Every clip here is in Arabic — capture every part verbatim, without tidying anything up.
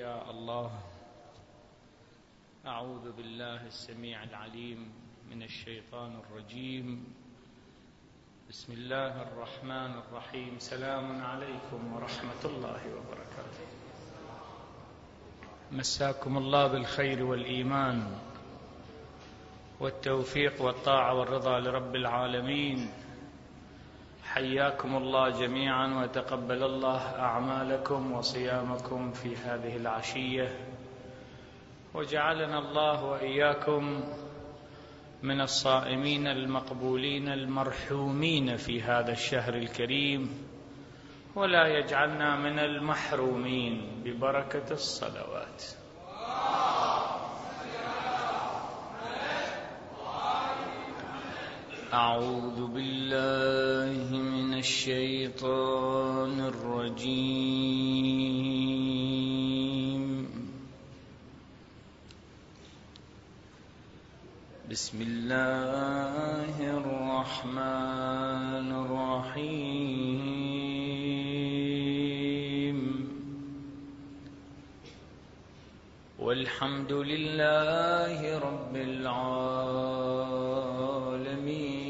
يا الله. أعوذ بالله السميع العليم من الشيطان الرجيم. بسم الله الرحمن الرحيم. سلام عليكم ورحمة الله وبركاته. مساكم الله بالخير والإيمان والتوفيق والطاعة والرضا لرب العالمين. حياكم الله جميعا وتقبل الله أعمالكم وصيامكم في هذه العشية، وجعلنا الله وإياكم من الصائمين المقبولين المرحومين في هذا الشهر الكريم، ولا يجعلنا من المحرومين ببركة الصلوات. أعوذ بالله من الشيطان الرجيم. بسم الله الرحمن الرحيم. والحمد لله رب العالمين،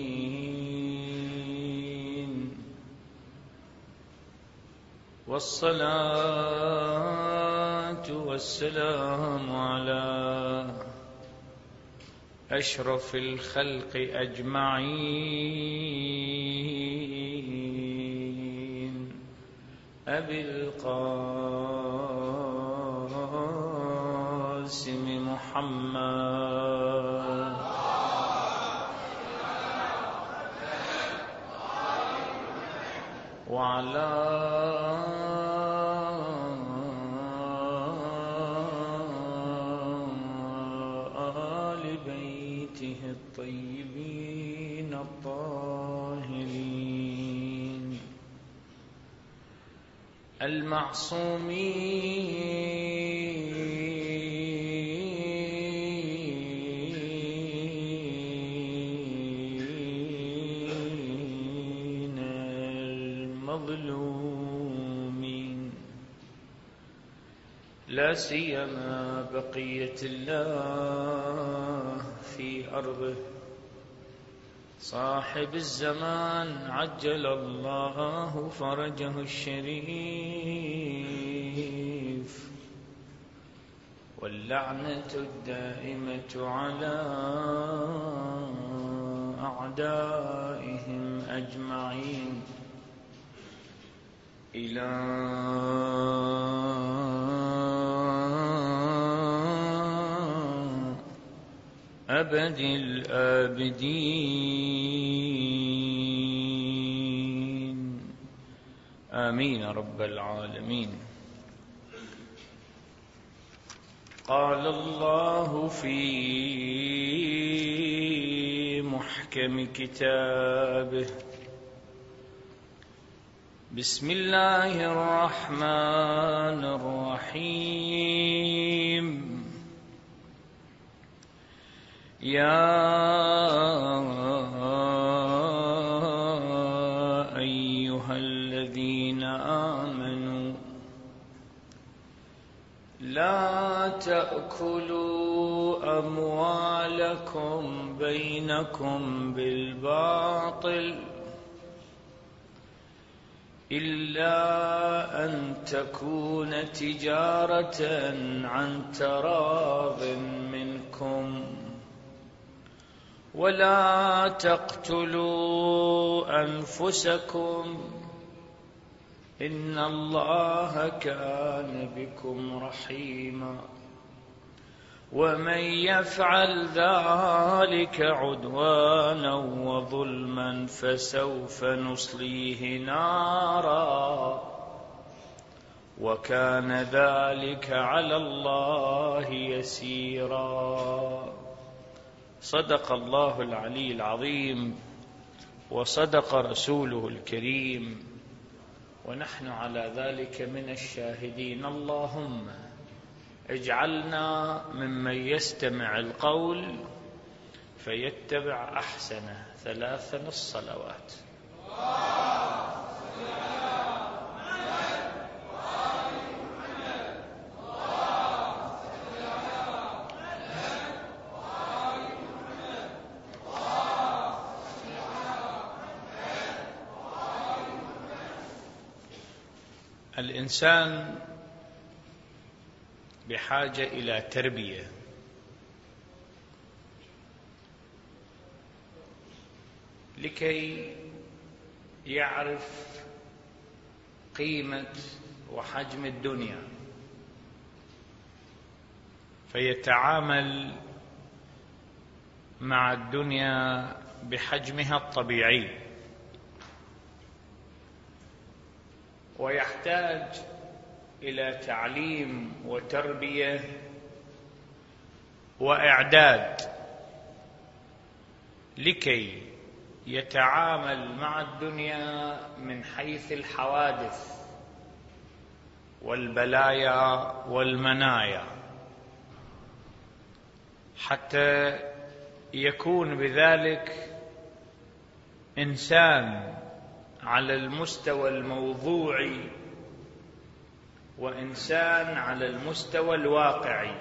والصلاة والسلام على أشرف الخلق أجمعين، أبي القاسم محمد وعلى الطيبين الطاهرين المعصومين المظلومين، لا سيما بقية الله في أرضه، صاحب الزمان عجل الله فرجه الشريف، واللعنة الدائمة على أعدائهم أجمعين إلى أبد الآبدين، آمين رب العالمين. قال الله في محكم كتابه: بسم الله الرحمن الرحيم. يا أيها الذين آمنوا لا تأكلوا أموالكم بينكم بالباطل إلا أن تكون تجارة عن تراض منكم، ولا تقتلوا أنفسكم إن الله كان بكم رحيما، ومن يفعل ذلك عدوانا وظلما فسوف نصليه نارا، وكان ذلك على الله يسيرا. صدق الله العلي العظيم، وصدق رسوله الكريم، ونحن على ذلك من الشاهدين. اللهم اجعلنا ممن يستمع القول فيتبع أحسنه. ثلاثا الصلوات. اللهم صل على محمد وآل محمد. الإنسان بحاجة إلى تربية، لكي يعرف قيمة وحجم الدنيا، فيتعامل مع الدنيا بحجمها الطبيعي، ويحتاج إلى تعليم وتربية وإعداد لكي يتعامل مع الدنيا من حيث الحوادث والبلايا والمنايا، حتى يكون بذلك إنسان على المستوى الموضوعي وإنسان على المستوى الواقعي.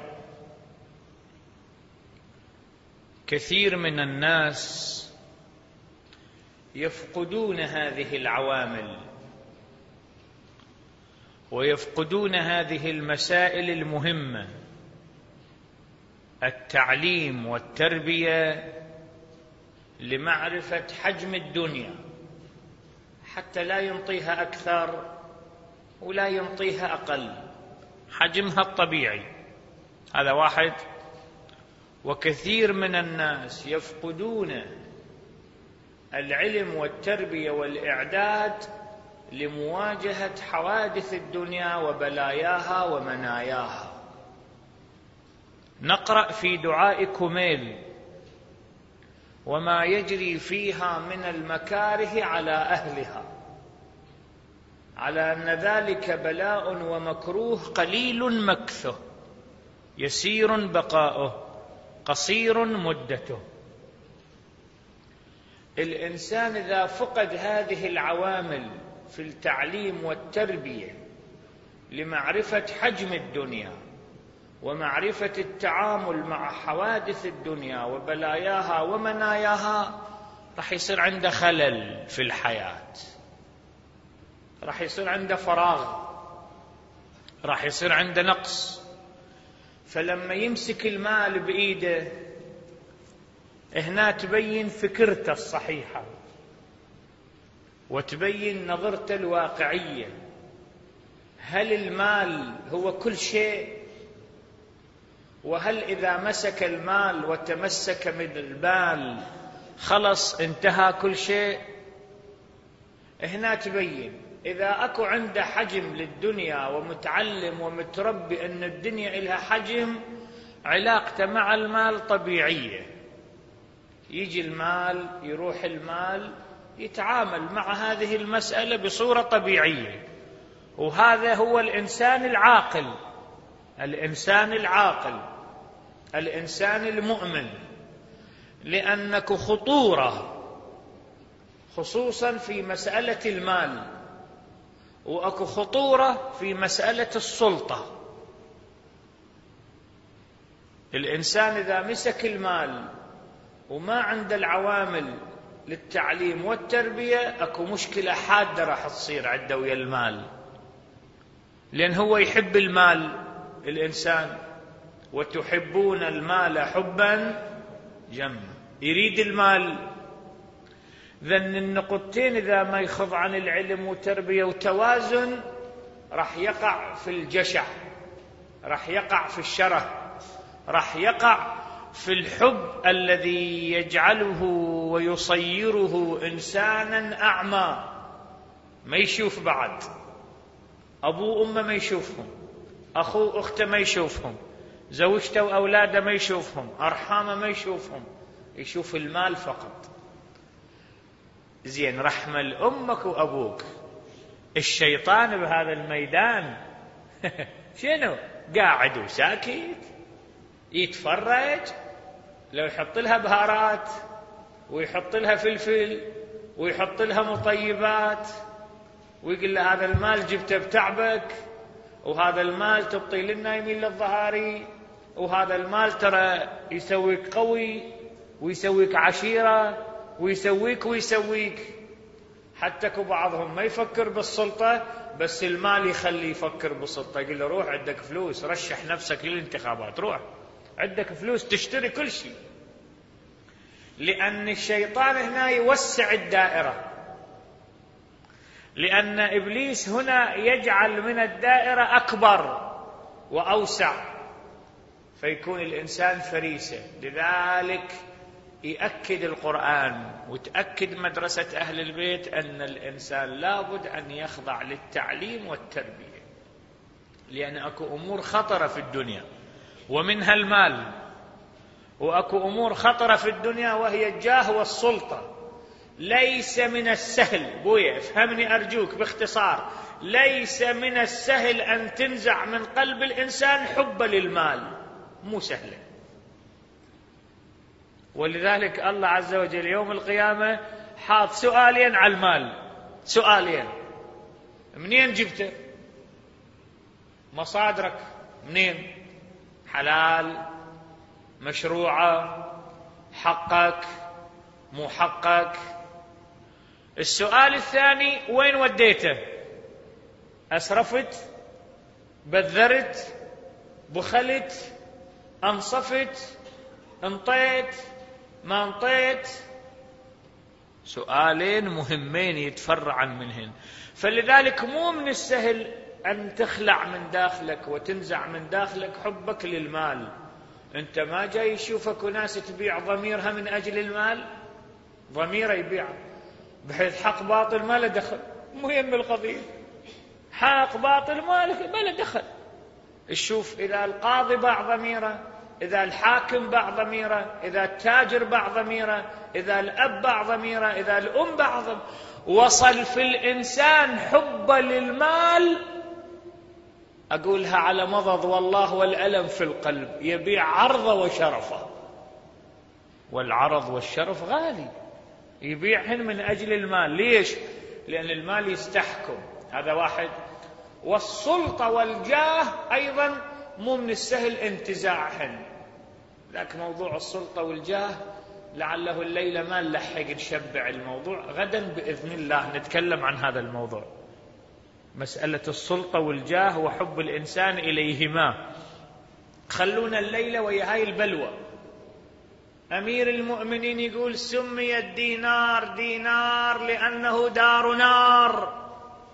كثير من الناس يفقدون هذه العوامل ويفقدون هذه المسائل المهمة، التعليم والتربية لمعرفة حجم الدنيا، حتى لا ينطيها أكثر ولا ينطيها أقل، حجمها الطبيعي. هذا واحد. وكثير من الناس يفقدون العلم والتربية والإعداد لمواجهة حوادث الدنيا وبلاياها ومناياها. نقرأ في دعاء كميل وما يجري فيها من المكاره على أهلها، على أن ذلك بلاء ومكروه قليل مكثه، يسير بقاؤه، قصير مدته. الإنسان إذا فقد هذه العوامل في التعليم والتربية لمعرفة حجم الدنيا ومعرفة التعامل مع حوادث الدنيا وبلاياها ومناياها، راح يصير عنده خلل في الحياة، راح يصير عنده فراغ، راح يصير عنده نقص. فلما يمسك المال بإيده هنا تبين فكرته الصحيحة وتبين نظرته الواقعية. هل المال هو كل شيء؟ وهل إذا مسك المال وتمسك من المال خلص انتهى كل شيء؟ هنا تبين إذا أكو عنده حجم للدنيا ومتعلم ومتربي أن الدنيا إلها حجم، علاقته مع المال طبيعية، يجي المال يروح المال، يتعامل مع هذه المسألة بصورة طبيعية. وهذا هو الإنسان العاقل، الإنسان العاقل، الإنسان المؤمن. لأنك خطورة خصوصا في مسألة المال، وأكو خطورة في مسألة السلطة. الإنسان إذا مسك المال وما عنده العوامل للتعليم والتربية، أكو مشكلة حادة راح تصير عنده ويا المال، لأن هو يحب المال الإنسان، وتحبون المال حبا جما، يريد المال. ذن النقطتين إذا ما يخض عن العلم وتربية وتوازن راح يقع في الجشع، راح يقع في الشره، راح يقع في الحب الذي يجعله ويصيره إنسانا أعمى، ما يشوف بعد، أبوه وأمه ما يشوفهم، أخوه أخته ما يشوفهم، زوجته وأولاده ما يشوفهم، أرحامه ما يشوفهم، يشوف المال فقط. زين، رحمة لأمك وأبوك. الشيطان بهذا الميدان شنو؟ قاعد وساكت يتفرج، لو يحط لها بهارات ويحط لها فلفل ويحط لها مطيبات ويقول له هذا المال جبته بتعبك، وهذا المال تبطي لنا يمين للظهاري، وهذا المال ترى يسويك قوي ويسويك عشيرة ويسويك ويسويك. حتى كو بعضهم ما يفكر بالسلطة بس المال يخليه يفكر بالسلطة. يقول له روح عندك فلوس رشح نفسك للانتخابات، روح عندك فلوس تشتري كل شيء. لأن الشيطان هنا يوسع الدائرة، لأن إبليس هنا يجعل من الدائرة أكبر وأوسع، فيكون الإنسان فريسة. لذلك يأكد القرآن وتأكد مدرسة أهل البيت أن الإنسان لابد أن يخضع للتعليم والتربية، لأن أكو أمور خطرة في الدنيا ومنها المال، وأكو أمور خطرة في الدنيا وهي الجاه والسلطة. ليس من السهل، بويا افهمني أرجوك باختصار، ليس من السهل أن تنزع من قلب الإنسان حب للمال، مو سهلة. ولذلك الله عز وجل يوم القيامة حاط سؤالين على المال، سؤالين: منين جبته؟ مصادرك منين؟ حلال، مشروعة، حقك، مو حقك. السؤال الثاني: وين وديته؟ أسرفت، بذرت، بخلت، أنصفت، انطيت، ما انطيت. سؤالين مهمين يتفرعن منهن. فلذلك مو من السهل أن تخلع من داخلك وتنزع من داخلك حبك للمال. أنت ما جاي يشوفك وناس تبيع ضميرها من أجل المال، ضميره يبيع بحيث حق باطل ما له دخل، مهم القضية حق باطل ما له دخل. تشوف إذا القاضي باع ضميره، إذا الحاكم باع ضميره، إذا التاجر باع ضميره، إذا الأب باع ضميره، إذا الأم باع ضميره. وصل في الإنسان حب للمال، أقولها على مضض والله والألم في القلب، يبيع عرضه وشرفه، والعرض والشرف غالي، يبيعهن من أجل المال. ليش؟ لأن المال يستحكم، هذا واحد. والسلطة والجاه أيضا مو من السهل انتزاعهن. لكن موضوع السلطة والجاه لعله الليلة ما نلحق نشبع الموضوع، غدا بإذن الله نتكلم عن هذا الموضوع، مسألة السلطة والجاه وحب الإنسان إليهما. خلونا الليلة ويا هاي البلوى. أمير المؤمنين يقول: سمي الدينار دينار لأنه دار نار،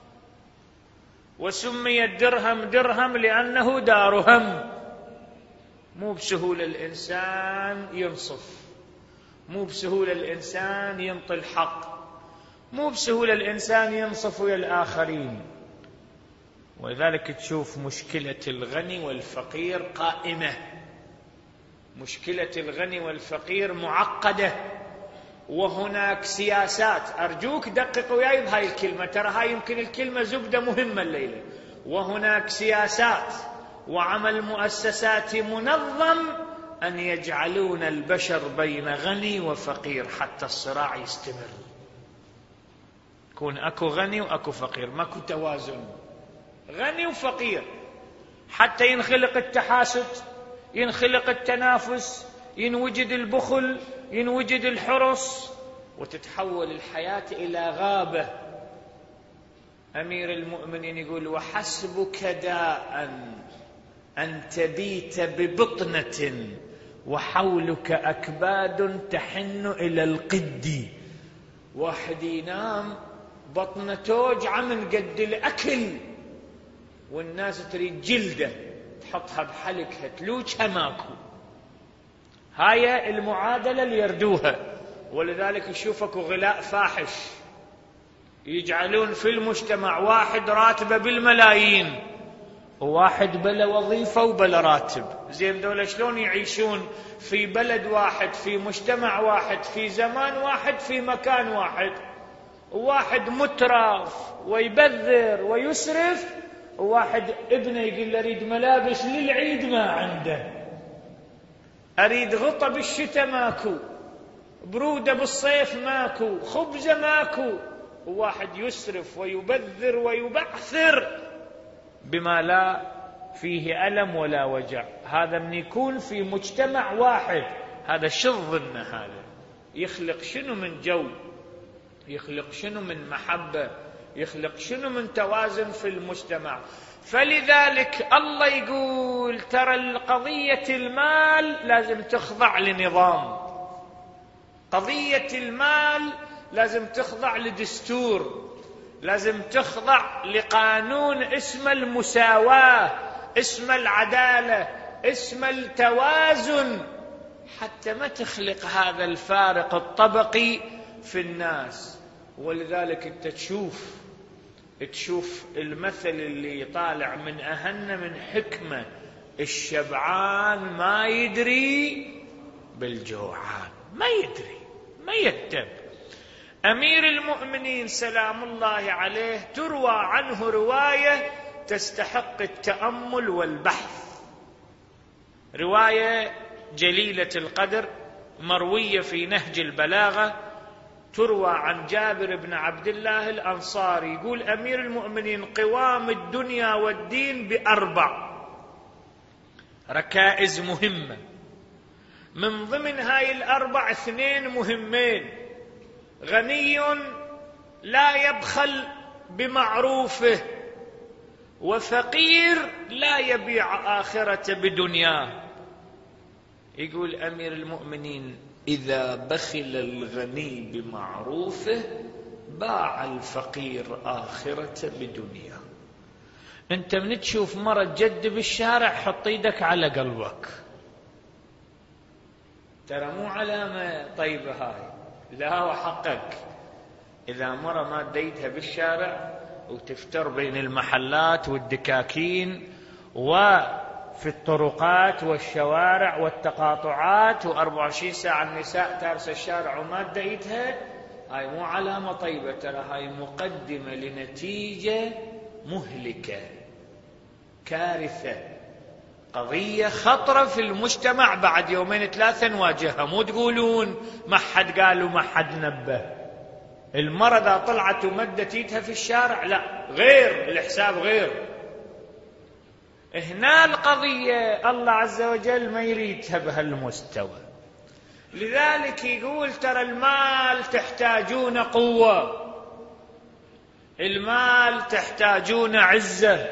وسمي الدرهم درهم لأنه دار هم. مو بسهولة الإنسان ينصف، مو بسهولة الإنسان ينطي الحق، مو بسهولة الإنسان ينصف ويا الآخرين. ولذلك تشوف مشكلة الغني والفقير قائمة، مشكلة الغني والفقير معقدة، وهناك سياسات. أرجوك دقق وياي بهاي الكلمة، ترى هاي يمكن الكلمة زبدة مهمة الليلة. وهناك سياسات وعمل مؤسسات منظم أن يجعلون البشر بين غني وفقير حتى الصراع يستمر. يكون أكو غني وأكو فقير، ماكو توازن، غني وفقير، حتى ينخلق التحاسد، ينخلق التنافس، ينوجد البخل، ينوجد الحرص، وتتحول الحياة إلى غابة. أمير المؤمنين يقول: وحسبك داء أن تبيت ببطنة وحولك أكباد تحن إلى القد. واحد ينام بطنه توجع من قد الأكل، والناس تريد جلده تحطها بحلقها تلوجها ماكو. هاي المعادلة اللي يردوها. ولذلك يشوفك غلاء فاحش، يجعلون في المجتمع واحد راتبه بالملايين وواحد بلا وظيفة وبلا راتب. زين دولة شلون يعيشون في بلد واحد، في مجتمع واحد، في زمان واحد، في مكان واحد؟ واحد مترف ويبذر ويسرف، وواحد ابنه يقول له أريد ملابس للعيد ما عنده، أريد غطى بالشتاء ماكو، برودة بالصيف ماكو، خبزة ماكو. وواحد يسرف ويبذر ويبعثر بما لا فيه ألم ولا وجع. هذا من يكون في مجتمع واحد، هذا شو الظن؟ هذا يخلق شنو من جو؟ يخلق شنو من محبة، يخلق شنو من توازن في المجتمع. فلذلك الله يقول ترى القضية المال لازم تخضع لنظام، قضية المال لازم تخضع لدستور، لازم تخضع لقانون اسمه المساواة، اسمه العدالة، اسمه التوازن، حتى ما تخلق هذا الفارق الطبقي في الناس. ولذلك انت تشوف تشوف المثل اللي طالع من أهن من حكمة: الشبعان ما يدري بالجوعان، ما يدري، ما يكتب. أمير المؤمنين سلام الله عليه تروى عنه رواية تستحق التأمل والبحث، رواية جليلة القدر مروية في نهج البلاغة، تروى عن جابر بن عبد الله الأنصاري، يقول أمير المؤمنين قوام الدنيا والدين بأربع ركائز مهمة، من ضمن هاي الأربع اثنين مهمين: غني لا يبخل بمعروفه، وفقير لا يبيع آخرة بدنياه. يقول أمير المؤمنين إذا بخل الغني بمعروفه باع الفقير آخرة بدنياه. أنت من تشوف مرة جد بالشارع حط يدك على قلبك، ترى مو علامة طيبة هاي، لا وحقك. إذا مرة ما ديتها بالشارع وتفتر بين المحلات والدكاكين وفي الطرقات والشوارع والتقاطعات وأربعة وعشرين ساعة النساء تارس الشارع وما ديتها، هاي مو علامة طيبة، ترى هاي مقدمة لنتيجة مهلكة، كارثة، قضية خطرة في المجتمع. بعد يومين ثلاثة نواجهها، مو تقولون ما حد قال وما حد نبه. المرة إذا طلعت ومدت يدها في الشارع لا، غير الحساب، غير هنا القضية الله عز وجل ما يريدها بهالمستوى. لذلك يقول ترى المال تحتاجون قوة، المال تحتاجون عزة،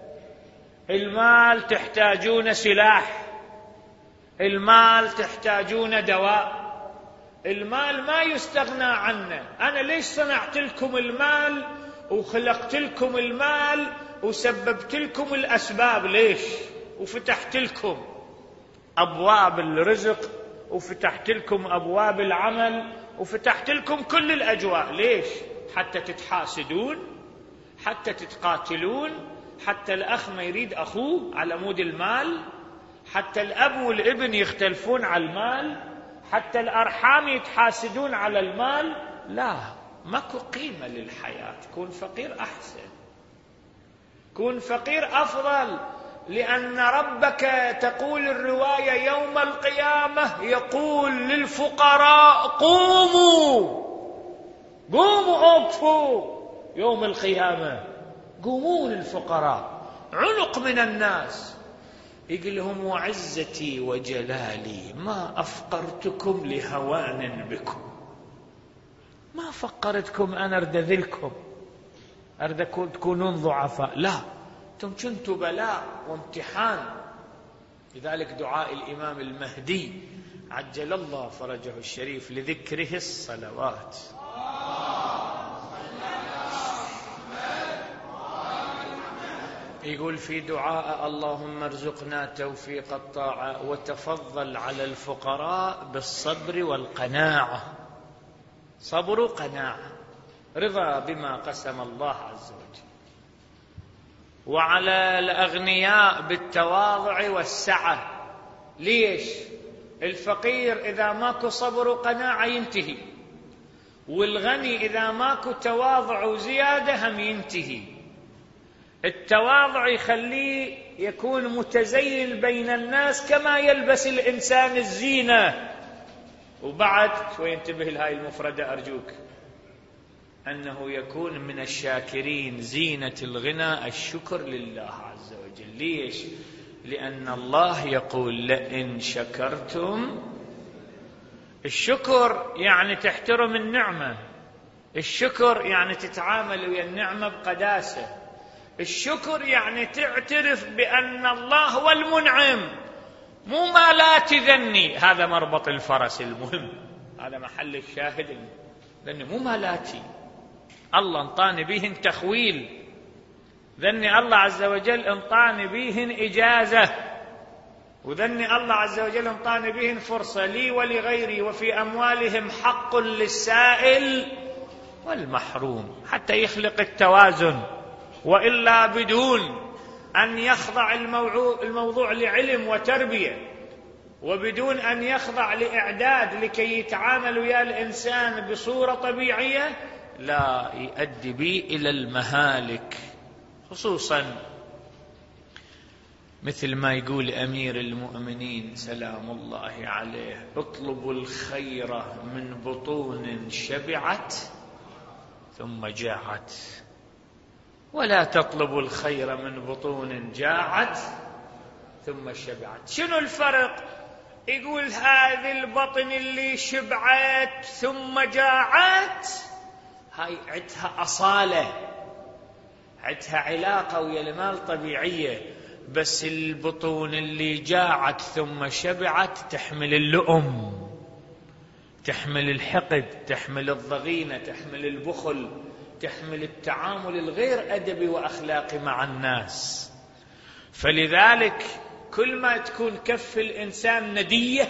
المال تحتاجون سلاح، المال تحتاجون دواء. المال ما يستغنى عنه. أنا ليش صنعت لكم المال وخلقت لكم المال وسببت لكم الأسباب؟ ليش؟ وفتحت لكم أبواب الرزق، وفتحت لكم أبواب العمل، وفتحت لكم كل الأجواء. ليش؟ حتى تتحاسدون، حتى تتقاتلون، حتى الأخ ما يريد أخوه على مود المال، حتى الأب والابن يختلفون على المال، حتى الأرحام يتحاسدون على المال. لا، ماكو قيمة للحياة. كون فقير أحسن، كون فقير أفضل، لأن ربك تقول الرواية يوم القيامة يقول للفقراء قوموا، قوموا أوقفوا يوم القيامة، قوموا للفقراء، عنق من الناس. يقول لهم وعزتي وجلالي ما أفقرتكم لهوان بكم، ما فقرتكم أنا أرد ذلكم، أرد تكونون ضعفاء، لا، أنتم كنتوا بلاء وامتحان. لذلك دعاء الإمام المهدي عجل الله فرجه الشريف لذكره الصلوات: يقول في دعاء اللهم ارزقنا توفيق الطاعة وتفضل على الفقراء بالصبر والقناعة. صبر وقناعة، رضا بما قسم الله عز وجل. وعلى الأغنياء بالتواضع والسعة. ليش؟ الفقير إذا ماكو صبر وقناعة ينتهي، والغني إذا ماكو تواضع وزيادة هم ينتهي. التواضع يخليه يكون متزين بين الناس كما يلبس الإنسان الزينة. وبعد شوي انتبه لهاي المفردة أرجوك، أنه يكون من الشاكرين. زينة الغنى الشكر لله عز وجل. ليش؟ لأن الله يقول لئن شكرتم. الشكر يعني تحترم النعمة، الشكر يعني تتعامل ويا النعمة بقداسة. الشكر يعني تعترف بأن الله هو المنعم، مو ما لا تذني. هذا مربط الفرس المهم، هذا محل الشاهد، لأنه مو مالاتي، الله انطاني بيهن تخويل، ذني الله عز وجل انطاني بيهن إجازة، وذني الله عز وجل انطاني بيهن فرصة لي ولغيري، وفي أموالهم حق للسائل والمحروم، حتى يخلق التوازن. وإلا بدون أن يخضع الموضوع لعلم وتربية، وبدون أن يخضع لإعداد لكي يتعامل ويا الإنسان بصورة طبيعية، لا يؤدي بي إلى المهالك. خصوصا مثل ما يقول أمير المؤمنين سلام الله عليه: اطلبوا الخير من بطون شبعت ثم جاعت، ولا تطلبوا الخير من بطون جاعت ثم شبعت. شنو الفرق؟ يقول هذه البطن اللي شبعت ثم جاعت هاي عدها أصالة، عدها علاقة ويا المال طبيعية، بس البطون اللي جاعت ثم شبعت تحمل اللؤم، تحمل الحقد، تحمل الضغينة، تحمل البخل، تحمل التعامل الغير أدبي وأخلاقي مع الناس. فلذلك كل ما تكون كف الإنسان ندية،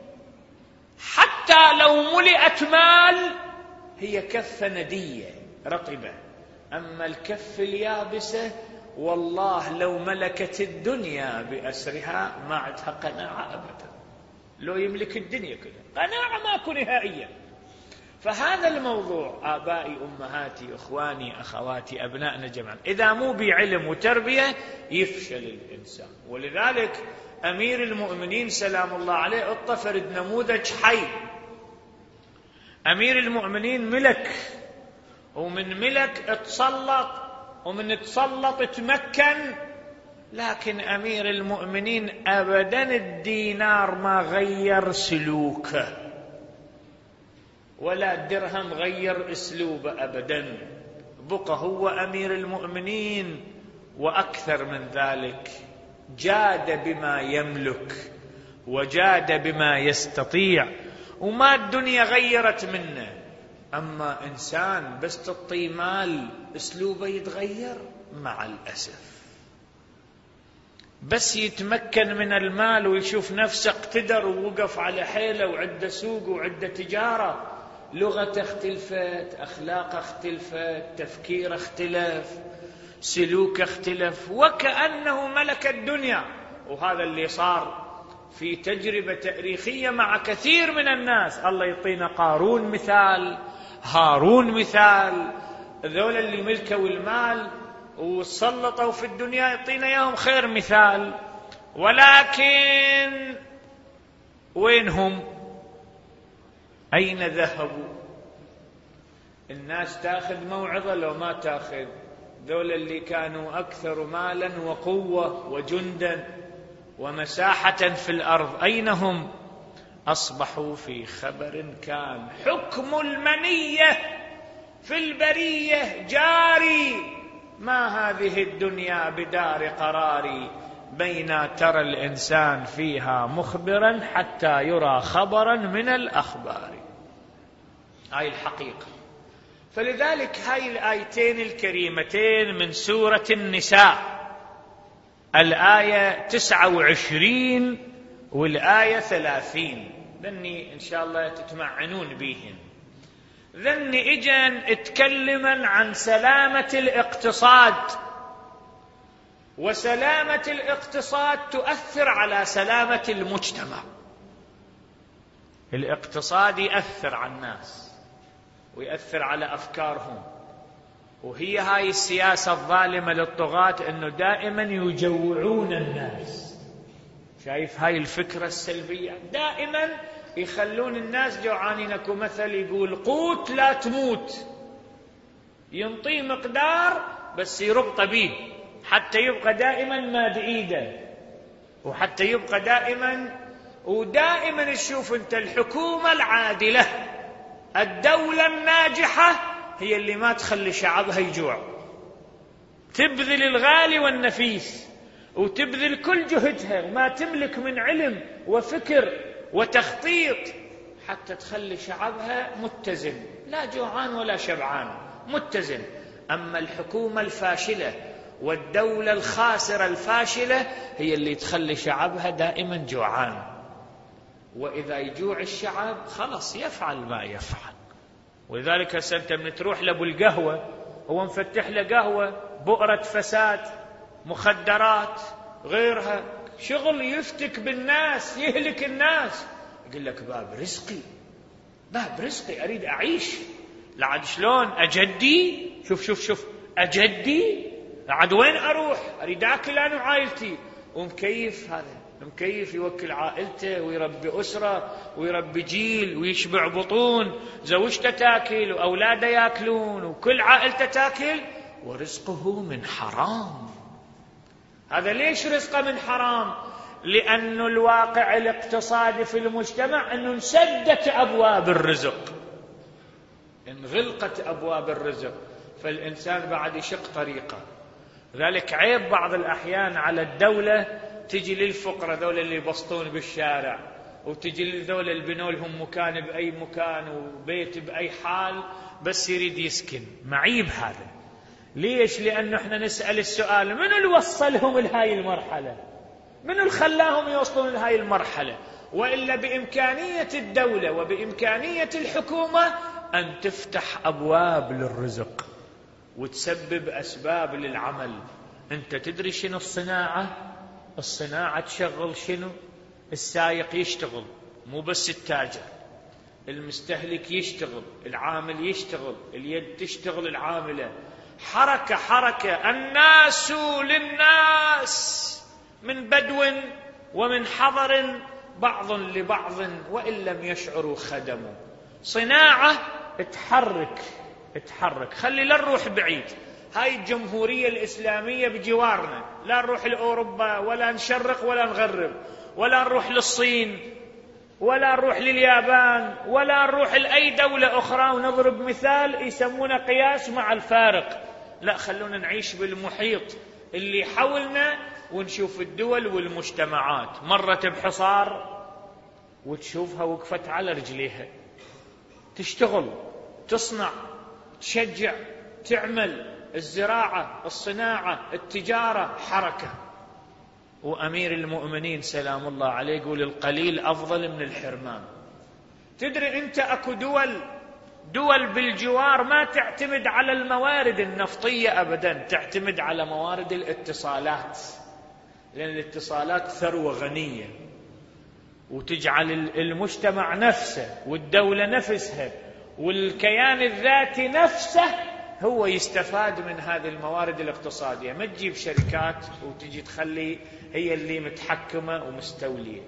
حتى لو ملئت مال هي كفة ندية رطبة. أما الكف اليابسة والله لو ملكت الدنيا بأسرها ما عندها قناعة أبدا، لو يملك الدنيا كلها قناعة ماكو نهائيا. فهذا الموضوع آبائي أمهاتي إخواني أخواتي أبنائنا جميعا، إذا مو بعلم وتربية يفشل الإنسان. ولذلك أمير المؤمنين سلام الله عليه اطفرد نموذج حي. أمير المؤمنين ملك، ومن ملك اتسلط، ومن تسلط تمكن، لكن أمير المؤمنين أبدا الدينار ما غير سلوكه، ولا الدرهم غير أسلوبه أبدا، بقى هو أمير المؤمنين. وأكثر من ذلك جاد بما يملك وجاد بما يستطيع، وما الدنيا غيرت منه. أما إنسان بس تعطيه مال أسلوبه يتغير مع الأسف، بس يتمكن من المال ويشوف نفسه اقتدر ووقف على حيله وعنده سوق وعنده تجارة، لغة اختلفت، أخلاق اختلفت، تفكير اختلف، سلوك اختلف، وكأنه ملك الدنيا. وهذا اللي صار في تجربة تاريخية مع كثير من الناس. الله يعطينا قارون مثال، هارون مثال، ذول اللي ملكوا المال وسلطوا في الدنيا يعطينا اياهم خير مثال. ولكن وينهم؟ أين ذهبوا؟ الناس تاخذ موعظة لو ما تاخذ. ذول اللي كانوا أكثر مالا وقوة وجندا ومساحة في الأرض أين هم؟ أصبحوا في خبر كان. حكم المنية في البرية جاري، ما هذه الدنيا بدار قراري، بين ترى الإنسان فيها مخبرا حتى يرى خبرا من الأخبار. هاي الحقيقة. فلذلك هاي الآيتين الكريمتين من سورة النساء، الآية تسعة وعشرين والآية ثلاثين، ذني إن شاء الله تتمعنون بيهن. ذني إجن اتكلما عن سلامة الاقتصاد، وسلامة الاقتصاد تؤثر على سلامة المجتمع. الاقتصاد يأثر على الناس ويأثر على أفكارهم، وهي هاي السياسة الظالمة للطغاة أنه دائما يجوعون الناس. شايف هاي الفكرة السلبية؟ دائما يخلون الناس جوعانين. اكو مثل يقول قوت لا تموت، ينطيه مقدار بس يربط بيه حتى يبقى دائما ماد ايده، وحتى يبقى دائما ودائما تشوف انت الحكومة العادلة، الدولة الناجحة هي اللي ما تخلي شعبها يجوع، تبذل الغالي والنفيس وتبذل كل جهدها وما تملك من علم وفكر وتخطيط حتى تخلي شعبها متزن، لا جوعان ولا شبعان، متزن. أما الحكومة الفاشلة والدولة الخاسرة الفاشلة هي اللي تخلي شعبها دائما جوعان، وإذا يجوع الشعب خلص يفعل ما يفعل. ولذلك هسه أنت من تروح لأبو القهوة هو مفتح له قهوة، بؤرة فساد، مخدرات، غيرها، شغل يفتك بالناس، يهلك الناس، يقول لك باب رزقي، باب رزقي، أريد أعيش، لعد شلون أجدي، شوف شوف شوف أجدي، لعد وين أروح، أريد أكل أنا وعائلتي، ومكيف، هذا مكيف يوكل عائلته ويربي أسرة ويربي جيل ويشبع بطون، زوجته تاكل وأولاده ياكلون وكل عائلته تاكل، ورزقه من حرام. هذا ليش رزقه من حرام؟ لأن الواقع الاقتصادي في المجتمع أنه انسدت أبواب الرزق، انغلقت أبواب الرزق، فالإنسان بعد يشق طريقه. ذلك عيب بعض الأحيان على الدولة تجي للفقراء ذول اللي يبسطون بالشارع، وتجي لذول اللي بنوا لهم مكان بأي مكان وبيت بأي حال بس يريد يسكن، معيب هذا. ليش؟ لأنه احنا نسأل السؤال منو اللي وصلهم لهاي المرحلة؟ منو اللي خلاهم يوصلون لهاي المرحلة؟ وإلا بإمكانية الدولة وبإمكانية الحكومة أن تفتح أبواب للرزق وتسبب أسباب للعمل. أنت تدري شنو الصناعة؟ الصناعة تشغل شنو؟ السائق يشتغل، مو بس التاجر، المستهلك يشتغل، العامل يشتغل، اليد تشتغل، العاملة، حركة حركة، الناس للناس، من بدو ومن حضر بعض لبعض وإن لم يشعروا خدموا. صناعة تحرك تحرك. خلي لا نروح بعيد، هاي الجمهورية الإسلامية بجوارنا، لا نروح لأوروبا ولا نشرق ولا نغرب، ولا نروح للصين ولا نروح لليابان ولا نروح لأي دولة أخرى ونضرب مثال يسمونه قياس مع الفارق. لا، خلونا نعيش بالمحيط اللي حولنا ونشوف الدول والمجتمعات مرت بحصار وتشوفها وقفت على رجليها، تشتغل، تصنع، تشجع، تعمل، الزراعة، الصناعة، التجارة، حركة. وأمير المؤمنين سلام الله عليه يقول القليل أفضل من الحرمان. تدري أنت أكو دول دول بالجوار ما تعتمد على الموارد النفطية أبدا، تعتمد على موارد الاتصالات، لأن الاتصالات ثروة غنية، وتجعل المجتمع نفسه والدولة نفسها والكيان الذاتي نفسه هو يستفاد من هذه الموارد الاقتصادية. ما تجيب شركات وتجي تخلي هي اللي متحكمة ومستولية.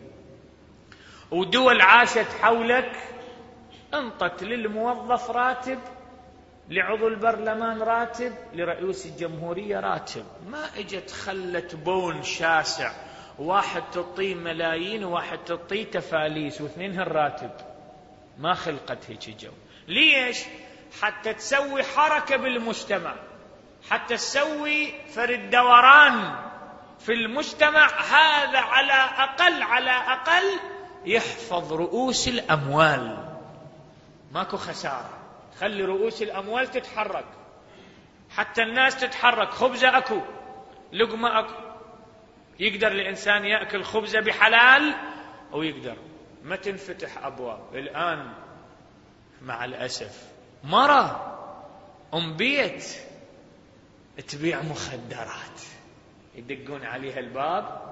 ودول عاشت حولك انطت للموظف راتب، لعضو البرلمان راتب، لرئيس الجمهورية راتب، ما اجت خلت بون شاسع واحد تعطيه ملايين وواحد تعطيه تفاليس واثنين هالراتب، ما خلقت هيك جو. ليش؟ حتى تسوي حركة بالمجتمع، حتى تسوي فرد دوران في المجتمع، هذا على أقل على أقل يحفظ رؤوس الأموال، ماكو خسارة، خلي رؤوس الأموال تتحرك، حتى الناس تتحرك، خبزة أكو، لقمة أكو، يقدر الإنسان يأكل خبزة بحلال ويقدر. ما تنفتح أبواب. الآن مع الأسف مرة أم بيت تبيع مخدرات، يدقون عليها الباب،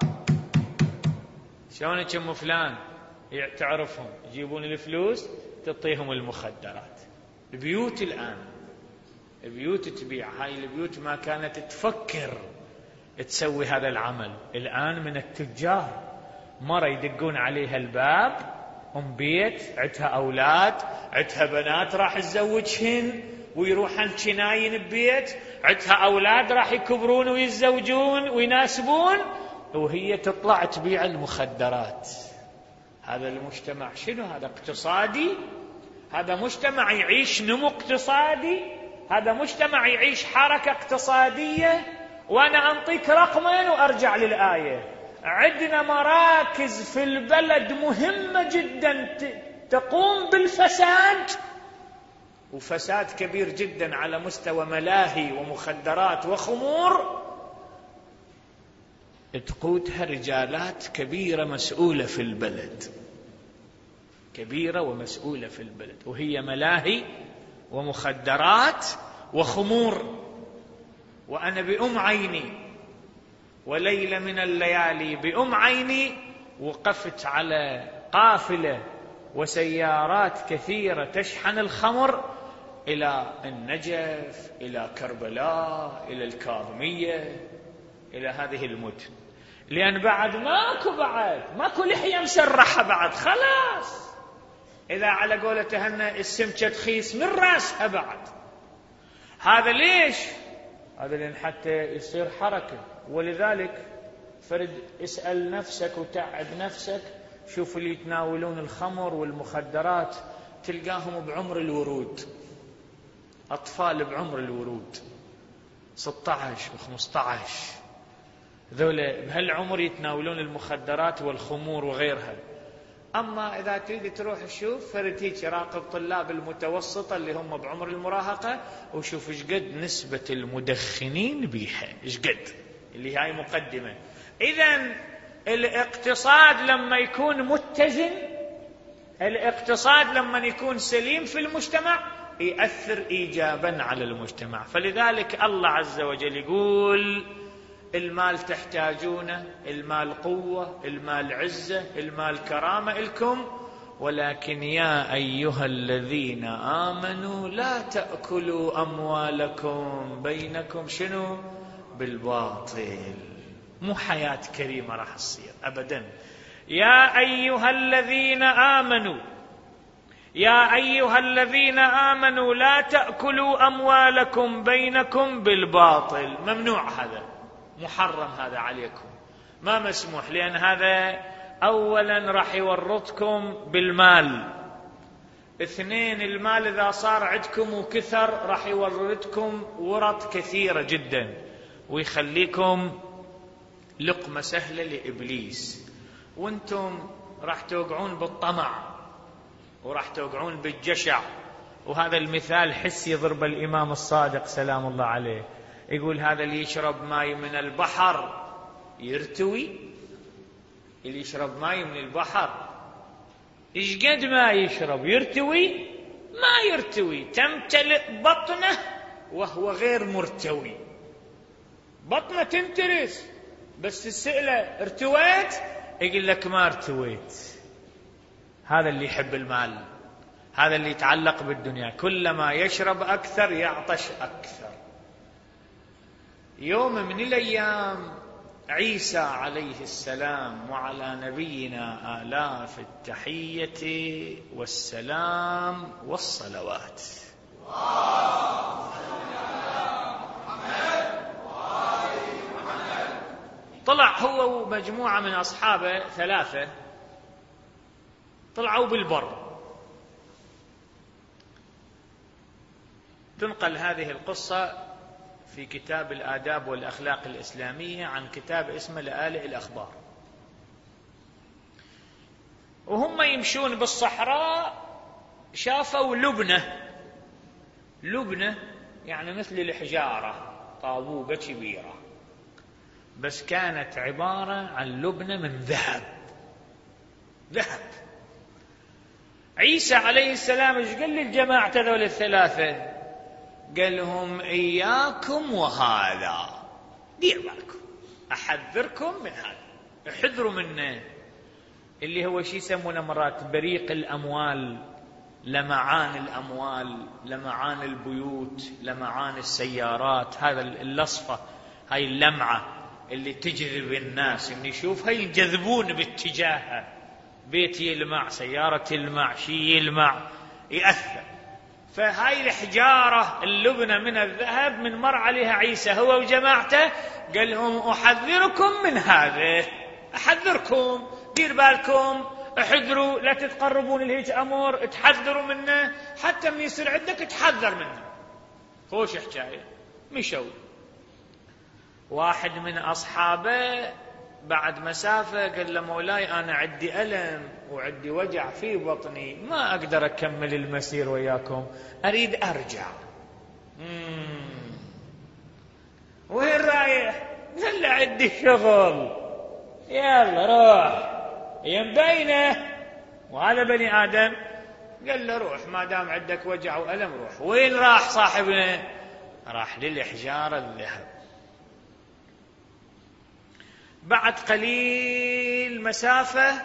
شلونك أم فلان؟ تعرفهم، يجيبون الفلوس تعطيهم المخدرات. البيوت الآن البيوت تبيع، هاي البيوت ما كانت تفكر تسوي هذا العمل، الآن من التجار. مرة يدقون عليها الباب، أم بيت عندها أولاد، عندها بنات راح تزوجهن ويروحن كناين ببيت، عندها أولاد راح يكبرون ويتزوجون ويناسبون، وهي تطلع تبيع المخدرات. هذا المجتمع شنو؟ هذا اقتصادي؟ هذا مجتمع يعيش نمو اقتصادي؟ هذا مجتمع يعيش حركة اقتصادية. وأنا أنطيك رقمين وأرجع للآية. عندنا مراكز في البلد مهمة جدا تقوم بالفساد، وفساد كبير جدا على مستوى ملاهي ومخدرات وخمور، تقودها رجالات كبيرة مسؤولة في البلد، كبيرة ومسؤولة في البلد، وهي ملاهي ومخدرات وخمور. وأنا بأم عيني وليلة من الليالي بأم عيني وقفت على قافلة وسيارات كثيرة تشحن الخمر إلى النجف، إلى كربلاء، إلى الكاظمية، إلى هذه المدن، لأن بعد ماكو بعد ماكو لحية مسرحة بعد، خلاص إذا على قولة هنا السمكة تخيس من رأسها بعد. هذا ليش؟ هذا لأن حتى يصير حركة. ولذلك فرد اسأل نفسك وتعب نفسك، شوف اللي يتناولون الخمر والمخدرات تلقاهم بعمر الورود، أطفال بعمر الورود ستة عشر وخمسة عشر، ذولا بهالعمر يتناولون المخدرات والخمور وغيرها. أما إذا تريد تروح تشوف فرتيك راقب طلاب المتوسطة اللي هم بعمر المراهقة وشوف إيش قد نسبة المدخنين بيها، إيش قد، اللي هاي مقدمة. إذن الاقتصاد لما يكون متزن، الاقتصاد لما يكون سليم في المجتمع يأثر إيجابا على المجتمع. فلذلك الله عز وجل يقول المال تحتاجونه، المال قوة، المال عزة، المال كرامة لكم، ولكن يا أيها الذين آمنوا لا تأكلوا أموالكم بينكم شنو؟ بالباطل. مو حياة كريمة راح تصير أبدا. يا أيها الذين آمنوا، يا أيها الذين آمنوا لا تأكلوا أموالكم بينكم بالباطل. ممنوع هذا، محرم هذا عليكم، ما مسموح، لأن هذا أولا راح يورطكم بالمال. اثنين، المال إذا صار عندكم وكثر راح يورطكم ورط كثيرة جدا ويخليكم لقمة سهلة لإبليس، وانتم راح توقعون بالطمع وراح توقعون بالجشع. وهذا المثال حسي يضرب الإمام الصادق سلام الله عليه، يقول هذا اللي يشرب ماء من البحر يرتوي، اللي يشرب ماء من البحر إيش قد ما يشرب يرتوي؟ ما يرتوي، تمتلئ بطنه وهو غير مرتوي، بطنه تنترس بس تسأله ارتويت؟ يقول لك ما ارتويت. هذا اللي يحب المال، هذا اللي يتعلق بالدنيا، كلما يشرب أكثر يعطش أكثر. يوم من الأيام عيسى عليه السلام وعلى نبينا آلاف التحية والسلام والصلوات، طلع هو ومجموعة من أصحابه ثلاثة، طلعوا بالبر. تنقل هذه القصة في كتاب الآداب والأخلاق الإسلامية عن كتاب اسمه لآلئ الأخبار. وهم يمشون بالصحراء شافوا لبنة، لبنة يعني مثل الحجارة، طابوقة كبيرة، بس كانت عبارة عن لبنة من ذهب، ذهب. عيسى عليه السلام ايش قال للجماعة هذول الثلاثة؟ قال لهم إياكم وهذا، دير بالكم، أحذركم من هذا، احذروا منه، اللي هو شيء يسمونه مرات بريق الأموال، لمعان الأموال، لمعان البيوت، لمعان السيارات، هذا اللصفة، هاي اللمعة اللي تجذب الناس، إن يشوفها ينجذبون باتجاهها، بيت يلمع، سيارة تلمع، شيء يلمع، يأثر. فهاي الحجارة اللبنة من الذهب من مر عليها عيسى هو وجماعته، قال لهم أحذركم من هذا، أحذركم، دير بالكم، احذروا، لا تتقربون لهيج أمور، تحذروا منه، حتى من يصير عندك تحذر منه، خوش حكاية. مشوا. واحد من أصحابه بعد مسافة قال له مولاي أنا عندي ألم وعندي وجع في بطني، ما أقدر أكمل المسير وياكم، أريد أرجع. مم. وين رايح؟ قال له عندي شغل. يلا روح، يمبينه وهذا بني آدم. قال له روح ما دام عندك وجع وألم روح. وين راح صاحبنا؟ راح للحجارة الذهب. بعد قليل مسافة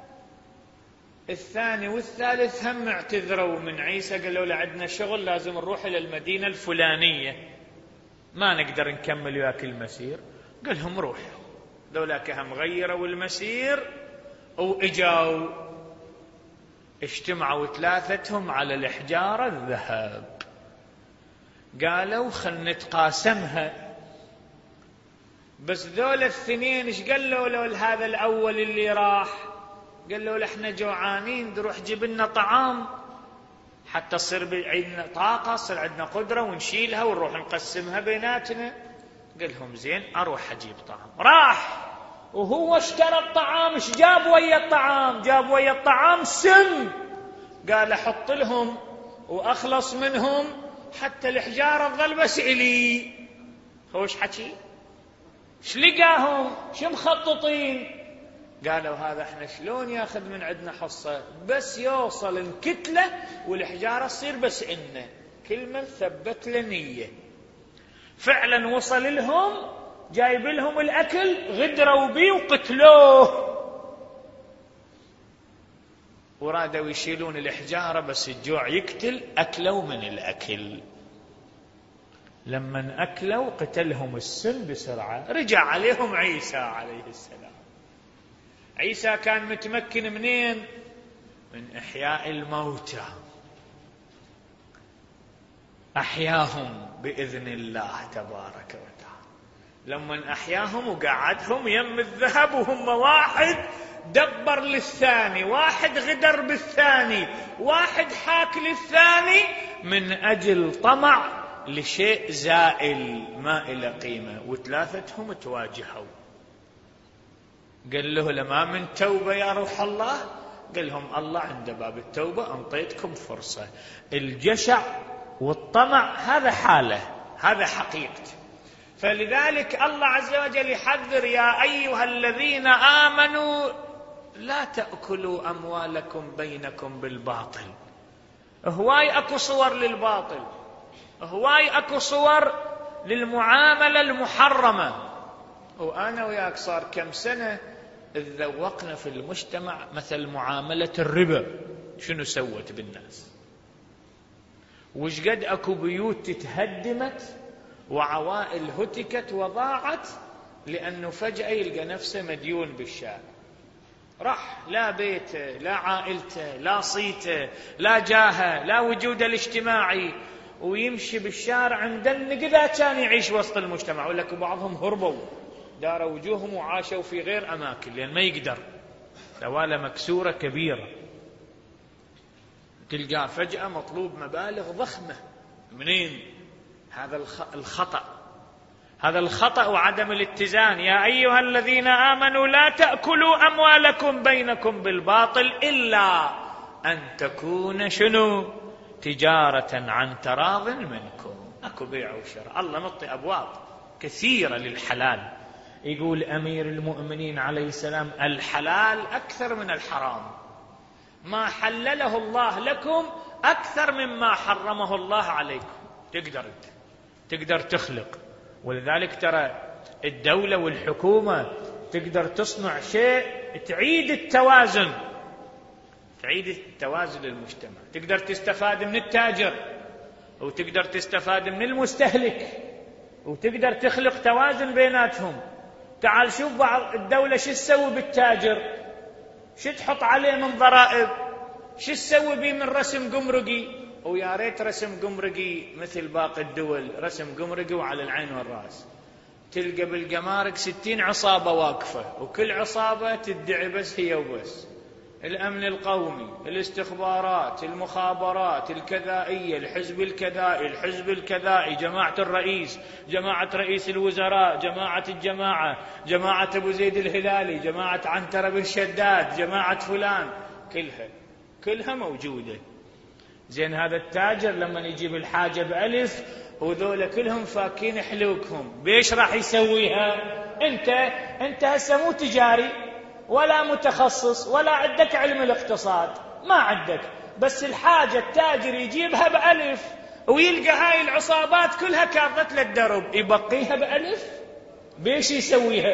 الثاني والثالث هم اعتذروا من عيسى، قالوا له عندنا شغل لازم نروح إلى المدينة الفلانية، ما نقدر نكمل وياك المسير. قال لهم روحوا. ذولاك هم غيروا المسير واجاوا، اجتمعوا ثلاثتهم على الحجارة الذهب. قالوا خلنا نتقاسمها. بس ذول الاثنين ايش قالوا له هذا الاول اللي راح؟ قالوا له احنا جوعانين، نروح جيب لنا طعام حتى تصير عندنا طاقه، تصير عندنا قدره ونشيلها ونروح نقسمها بيناتنا. قال لهم زين اروح اجيب طعام. راح وهو اشترى الطعام. ايش جاب ويا الطعام؟ جاب ويا الطعام سم. قال احط لهم واخلص منهم حتى الحجاره تظل بس الي. خوش حكي. ايش لقاهم؟ شو مخططين؟ قالوا هذا احنا شلون ياخذ من عندنا حصه؟ بس يوصل الكتله والحجاره تصير بس إنه كلمه ثبت لنيه. فعلا وصل لهم، جايب لهم الاكل، غدروا بيه وقتلوه. ورادوا يشيلون الحجاره بس الجوع يقتل، اكلوا من الاكل. لما أكلوا قتلهم السم بسرعة. رجع عليهم عيسى عليه السلام. عيسى كان متمكن منين؟ من إحياء الموتى. أحياهم بإذن الله تبارك وتعالى. لما أحياهم وقعدهم يم الذهب وهم واحد دبر للثاني، واحد غدر بالثاني، واحد حاك للثاني من أجل طمع لشيء زائل ما إلى قيمة. وثلاثتهم تواجهوا. قال له لما من توبة يا روح الله؟ قال لهم الله عند باب التوبة، أنطيتكم فرصة. الجشع والطمع هذا حاله، هذا حقيقته. فلذلك الله عز وجل يحذر يا أيها الذين آمنوا لا تأكلوا أموالكم بينكم بالباطل. هواي أكو صور للباطل، هواي أكو صور للمعاملة المحرمة. وأنا وياك صار كم سنة ذوقنا في المجتمع مثل معاملة الربا شنو سوت بالناس، وش قد أكو بيوت تتهدمت وعوائل هتكت وضاعت لأنه فجأة يلقى نفسه مديون بالشارع. راح لا بيته لا عائلته لا صيته لا جاهه لا وجوده الاجتماعي، ويمشي بالشارع مدنق إذا كان يعيش وسط المجتمع. ولكن بعضهم هربوا داروا وجوههم وعاشوا في غير أماكن لأن ما يقدر، دوالة مكسورة كبيرة. تلقى فجأة مطلوب مبالغ ضخمة. منين؟ هذا الخطأ، هذا الخطأ وعدم الاتزان. يا أيها الذين آمنوا لا تأكلوا أموالكم بينكم بالباطل إلا أن تكون شنو؟ تجارة عن تراض منكم. أكو بيع وشراء. الله مطي أبواب كثيرة للحلال. يقول أمير المؤمنين عليه السلام الحلال أكثر من الحرام، ما حلله الله لكم أكثر مما حرمه الله عليكم. تقدر تقدر تخلق. ولذلك ترى الدولة والحكومة تقدر تصنع شيء تعيد التوازن، تعيد التوازن للمجتمع. تقدر تستفاد من التاجر وتقدر تستفاد من المستهلك وتقدر تخلق توازن بيناتهم. تعال شوف بعض الدولة شو تسوي بالتاجر، شو تحط عليه من ضرائب، شو تسوي به من رسم جمركي. ويا ريت رسم جمركي مثل باقي الدول، رسم جمركي وعلى العين والراس. تلقى بالجمارك ستين عصابة واقفة وكل عصابة تدعي بس هي وبس. الأمن القومي، الاستخبارات، المخابرات، الكذائية، الحزب الكذائي، الحزب الكذائي، جماعة الرئيس، جماعة رئيس الوزراء، جماعة الجماعة، جماعة أبو زيد الهلالي، جماعة عنترة بن شداد، جماعة فلان، كلها كلها موجودة. زين هذا التاجر لما يجيب الحاجة بألف وذولا كلهم فاكين حلوكهم، بيش راح يسويها؟ انت انت هسه مو تجاري ولا متخصص ولا عندك علم الاقتصاد، ما عندك، بس الحاجة التاجر يجيبها بألف ويلقى هاي العصابات كلها كاظت للدرب، يبقيها بألف، بيش يسويها؟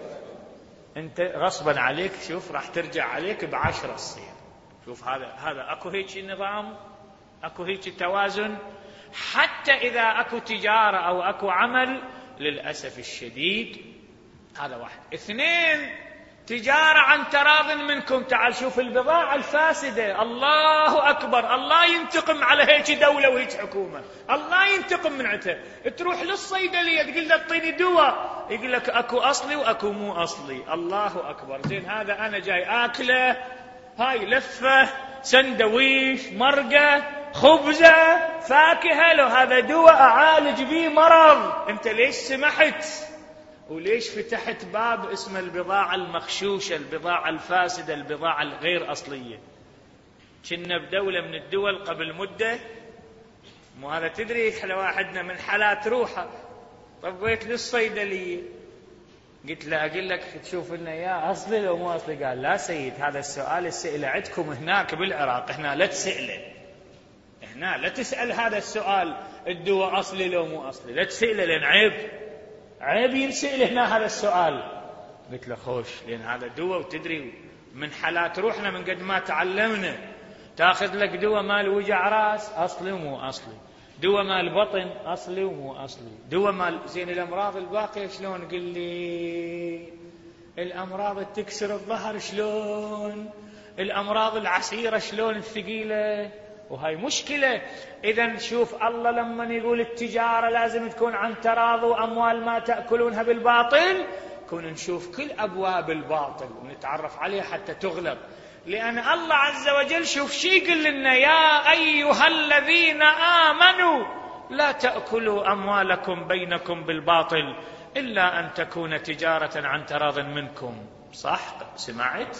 انت غصبا عليك، شوف راح ترجع عليك بعشرة تصير. شوف هذا هذا اكو هيك نظام، اكو هيك توازن. حتى اذا اكو تجارة او اكو عمل، للأسف الشديد هذا واحد. اثنين، تجارة عن تراض منكم. تعال شوف البضاعة الفاسدة، الله أكبر، الله ينتقم على هيك دولة وهيك حكومة، الله ينتقم من عتها. تروح للصيدلية تقول له اعطيني دواء، يقول لك اكو اصلي واكو مو اصلي، الله أكبر. زين هذا انا جاي اكله، هاي لفة سندويش مرقة خبزة فاكهة، لو هذا دواء اعالج به مرض، انت ليش سمحت؟ وليش فتحت باب اسمه البضاعة المغشوشة، البضاعة الفاسدة، البضاعة الغير أصلية؟ كنا بدولة من الدول قبل مدة، مو هذا تدري احنا واحدنا من حالات روحه، طبيت للصيدلية قلت له اقول لك تشوف لنا يا اصلي لو مو اصلي؟ قال لا سيد، هذا السؤال السئله عندكم هناك بالعراق، هنا لا تسأله، هنا لا تسأل هذا السؤال الدواء اصلي لو مو اصلي، لا تسأله لان عيب عيب ينسأل هنا هذا السؤال. قلت له خوش، لأن هذا دواء وتدري من حالات روحنا من قد ما تعلمنا، تاخذ لك دواء مال وجع راس أصلي ومو أصلي، دواء مال بطن أصلي ومو أصلي، دواء مال زين الأمراض الباقية شلون؟ قل لي الأمراض اللي تكسر الظهر شلون؟ الأمراض العسيرة شلون؟ الثقيلة؟ وهاي مشكلة. إذن شوف الله لما يقول التجارة لازم تكون عن تراض وأموال ما تأكلونها بالباطل، كون نشوف كل أبواب الباطل ونتعرف عليها حتى تغلب. لأن الله عز وجل شوف شي يقول لنا: يا أيها الذين آمنوا لا تأكلوا أموالكم بينكم بالباطل إلا أن تكون تجارة عن تراض منكم. صح؟ سمعت؟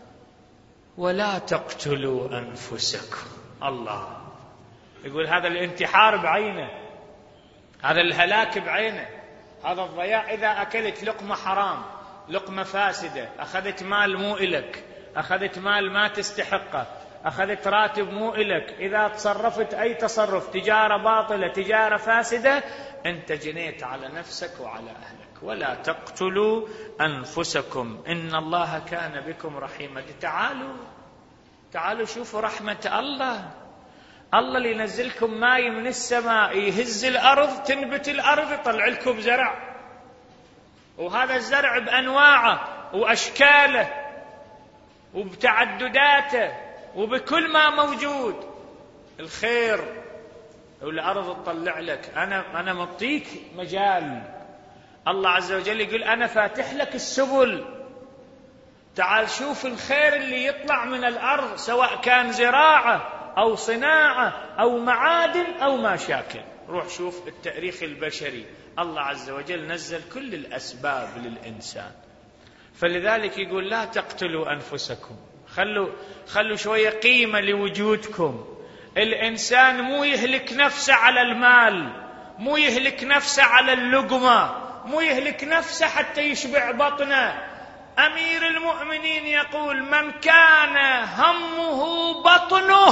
ولا تقتلوا أنفسكم. الله يقول هذا الانتحار بعينه، هذا الهلاك بعينه، هذا الضياع. إذا أكلت لقمة حرام، لقمة فاسدة، أخذت مال مو إلك، أخذت مال ما تستحقه، أخذت راتب مو إلك، إذا تصرفت أي تصرف تجارة باطلة، تجارة فاسدة، أنت جنيت على نفسك وعلى أهلك. ولا تقتلوا أنفسكم إن الله كان بكم رحيما. تعالوا تعالوا شوفوا رحمة الله. الله اللي ينزلكم ماء من السماء، يهز الأرض، تنبت الأرض، يطلع لكم زرع، وهذا الزرع بأنواعه وأشكاله وبتعدداته وبكل ما موجود، الخير، والأرض تطلع لك. أنا أنا مطيك مجال. الله عز وجل يقول أنا فاتح لك السبل، تعال شوف الخير اللي يطلع من الأرض، سواء كان زراعة أو صناعة أو معادن أو ما شاكل. روح شوف التاريخ البشري، الله عز وجل نزل كل الأسباب للإنسان. فلذلك يقول لا تقتلوا أنفسكم، خلوا خلوا شوية قيمة لوجودكم. الإنسان مو يهلك نفسه على المال، مو يهلك نفسه على اللقمة، مو يهلك نفسه حتى يشبع بطنه. أمير المؤمنين يقول: من كان همه بطنه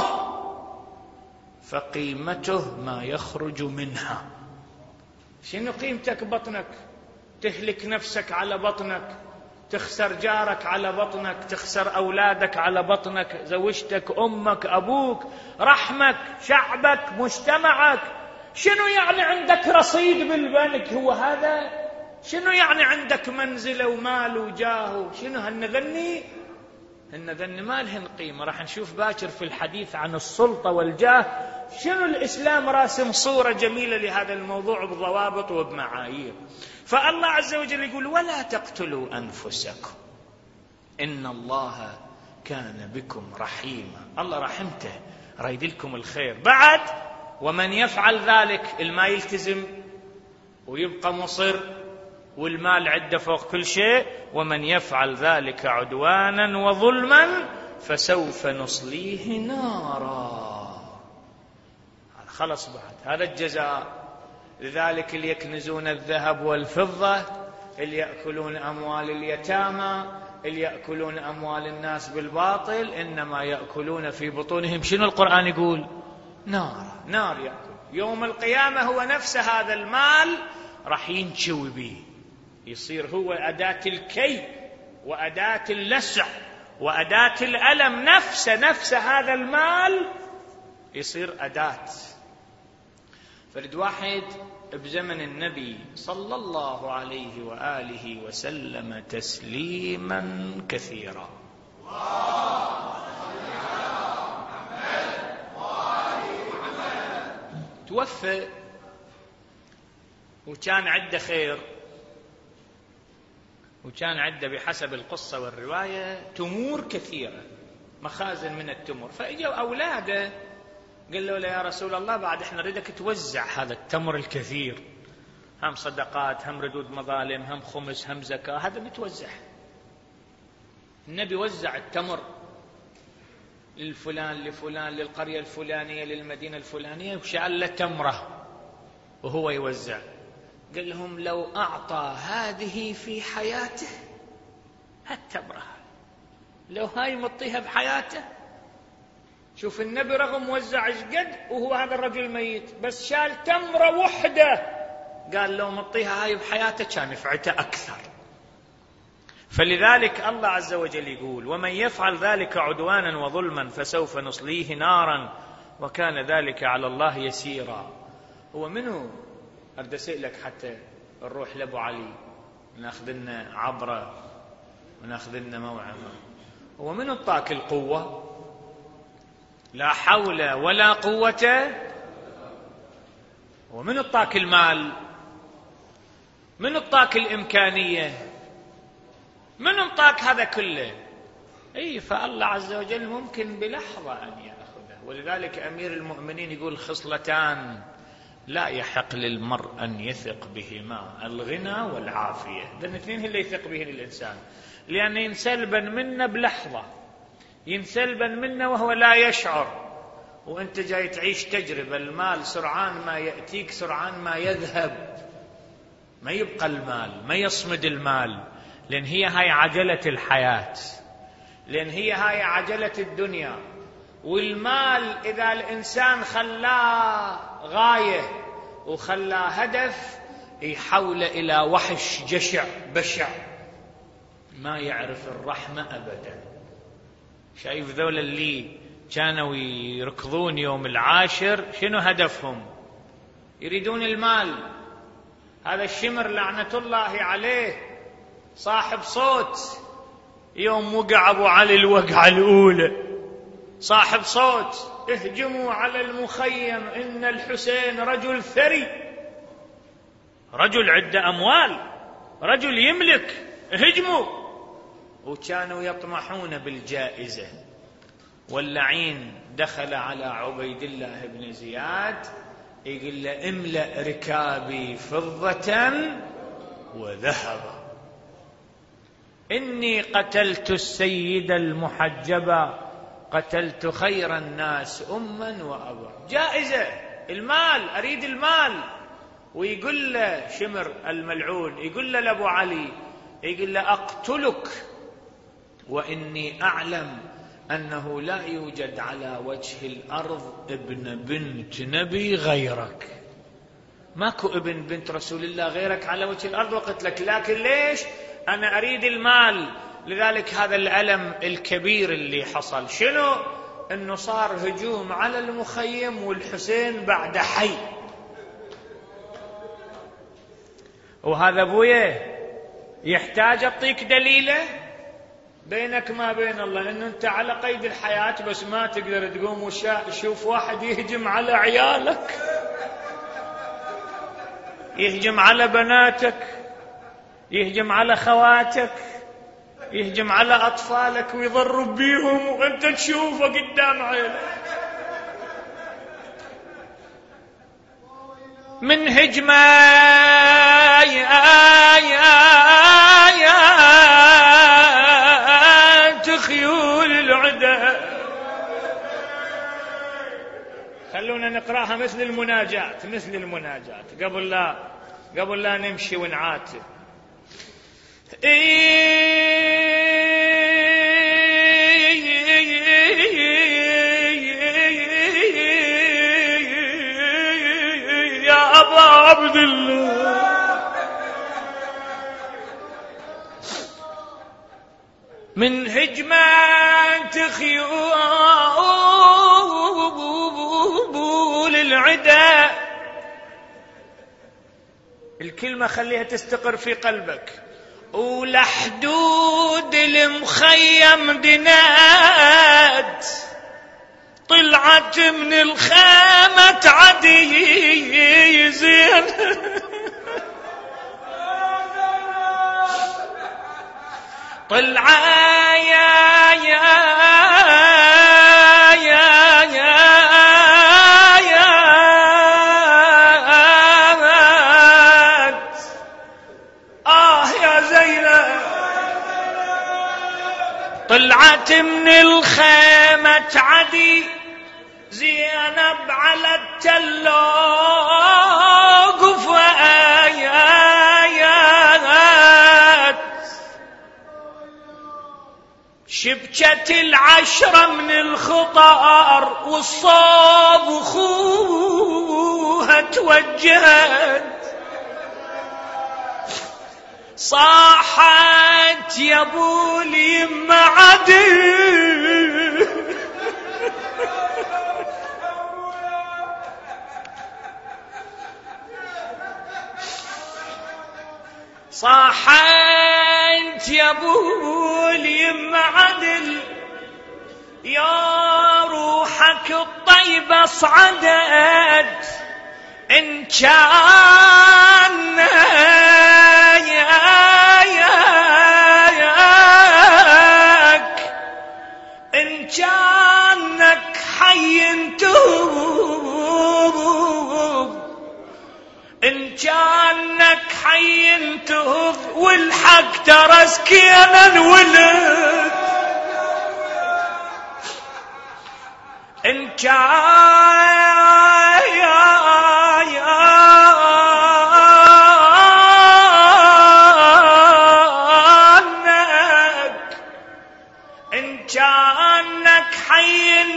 فقيمته ما يخرج منها. شنو قيمتك بطنك؟ تهلك نفسك على بطنك، تخسر جارك على بطنك، تخسر أولادك على بطنك، زوجتك، أمك، أبوك، رحمك، شعبك، مجتمعك. شنو يعني عندك رصيد بالبنك؟ هو هذا؟ شنو يعني عندك منزلة ومال وجاه؟ شنو هالنذني؟ هالنذني ما لهن قيمة. راح نشوف باكر في الحديث عن السلطة والجاه شنو الإسلام راسم صورة جميلة لهذا الموضوع بضوابط وبمعايير. فالله عز وجل يقول: ولا تقتلوا أنفسكم إن الله كان بكم رحيما. الله رحمته، رايد لكم الخير. بعد ومن يفعل ذلك، الماء يلتزم ويبقى مصر والمال عنده فوق كل شيء، ومن يفعل ذلك عدوانا وظلما فسوف نصليه نارا. خلص بعد هذا الجزاء. لذلك اللي يكنزون الذهب والفضة، اللي يأكلون أموال اليتامى، اللي يأكلون أموال الناس بالباطل، إنما يأكلون في بطونهم شنو القرآن يقول؟ نار. نار يأكل يوم القيامة. هو نفس هذا المال راح ينشوي به، يصير هو أداة الكي وأداة اللسع وأداة الألم. نفس نفس هذا المال يصير أداة. فرد واحد بزمن النبي صلى الله عليه وآله وسلم تسليما كثيرا. توفى وكان عنده خير، وكان عنده بحسب القصة والرواية تمور كثيرة، مخازن من التمر. فإجوا أولاده قالوا له يا رسول الله بعد احنا نريدك توزع هذا التمر الكثير، هم صدقات هم ردود مظالم هم خمس هم زكاة، هذا متوزع. النبي وزع التمر للفلان لفلان للقرية الفلانية للمدينة الفلانية، وشعل له تمرة وهو يوزع. قال لهم لو أعطى هذه في حياته، هالتمرة لو هاي مطيها بحياته. شوف النبي رغم وزع قد وهو هذا الرجل ميت، بس شال تمرة وحدة، قال لو مطيها هاي بحياته كان نفعته أكثر. فلذلك الله عز وجل يقول ومن يفعل ذلك عدوانا وظلما فسوف نصليه نارا وكان ذلك على الله يسيرا. هو منو أرد أسألك حتى نروح لأبو علي ناخذ لنا عبرة وناخذ لنا موعظة؟ هو منو اعطاك القوة؟ لا حول ولا قوة. ومن اعطاك المال؟ من اعطاك الإمكانية؟ من اعطاك هذا كله؟ اي فالله عز وجل ممكن بلحظة أن يأخذه. ولذلك أمير المؤمنين يقول خصلتان لا يحق للمرء أن يثق بهما، الغنى والعافية. لأن اثنين اللي يثق بهن الإنسان، لأن ينسلبا منا بلحظة، ينسلبا منا وهو لا يشعر. وانت جاي تعيش تجربة، المال سرعان ما يأتيك سرعان ما يذهب، ما يبقى المال، ما يصمد المال، لأن هي هاي عجلة الحياة، لأن هي هاي عجلة الدنيا. والمال إذا الإنسان خلاه غاية وخلاه هدف يحول إلى وحش جشع بشع ما يعرف الرحمة أبدا. شايف ذول اللي كانوا يركضون يوم العاشر شنو هدفهم؟ يريدون المال. هذا الشمر لعنة الله عليه صاحب صوت، يوم وقع أبو علي الوقعة الأولى صاحب صوت، اهجموا على المخيم إن الحسين رجل ثري، رجل عنده أموال، رجل يملك، اهجموا. وكانوا يطمحون بالجائزة. واللعين دخل على عبيد الله بن زياد يقول له املأ ركابي فضة وذهبا، إني قتلت السيد المحجبا، قتلت خير الناس أما وأبا. جائزة المال، أريد المال. ويقول له شمر الملعون، يقول له لأبو علي، يقول له أقتلك وإني أعلم أنه لا يوجد على وجه الأرض ابن بنت نبي غيرك، ماكو ابن بنت رسول الله غيرك على وجه الأرض وقتلك، لكن ليش؟ أنا أريد المال. لذلك هذا الألم الكبير اللي حصل شنو؟ أنه صار هجوم على المخيم والحسين بعد حي. وهذا أبويا يحتاج أعطيك دليله بينك ما بين الله، أنه أنت على قيد الحياة بس ما تقدر تقوم وشوف واحد يهجم على عيالك، يهجم على بناتك، يهجم على خواتك، يهجم على أطفالك ويضرب بيهم وأنت تشوفه قدام عينك. من هجمة خيول العدا. خلونا نقراها مثل المناجاة، مثل المناجاة قبل لا قبل لا نمشي ونعاتب. يا أبا عبد الله من هجمة خيول العدا. الكلمة خليها تستقر في قلبك. ولحدود المخيم دنات، طلعت من الخامة عدي زين. طلع يا يا يا يا يا آه يا زينب. طلعت من الخيمة عدي زينب على التلاق فآيات. شبكت العشرة من الخطار والصاب وخوها توجهت. صاحت يا ابو اليمة عدل. صاحت يا ابو اليمة عدل، يا روحك الطيبة صعدت إن كان ياك، إن كانك حي توب، إن كانك حي توب. والحق ترى سكينا الولد، إن كان إن كانك حي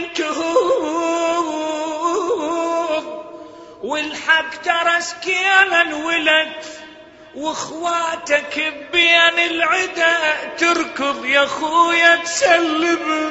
تهوب. والحق ترى سكينا الولد، واخواتك بين العدا تركض يا خويا تسلم.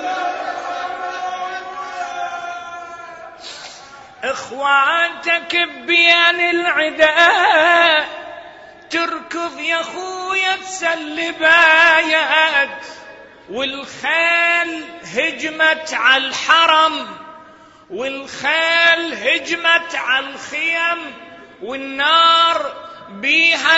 اخواتك بين العدا تركض يا خويا تسلبايات. والخيل هجمت على الحرم، والخيل هجمت على الخيم، والنار بيها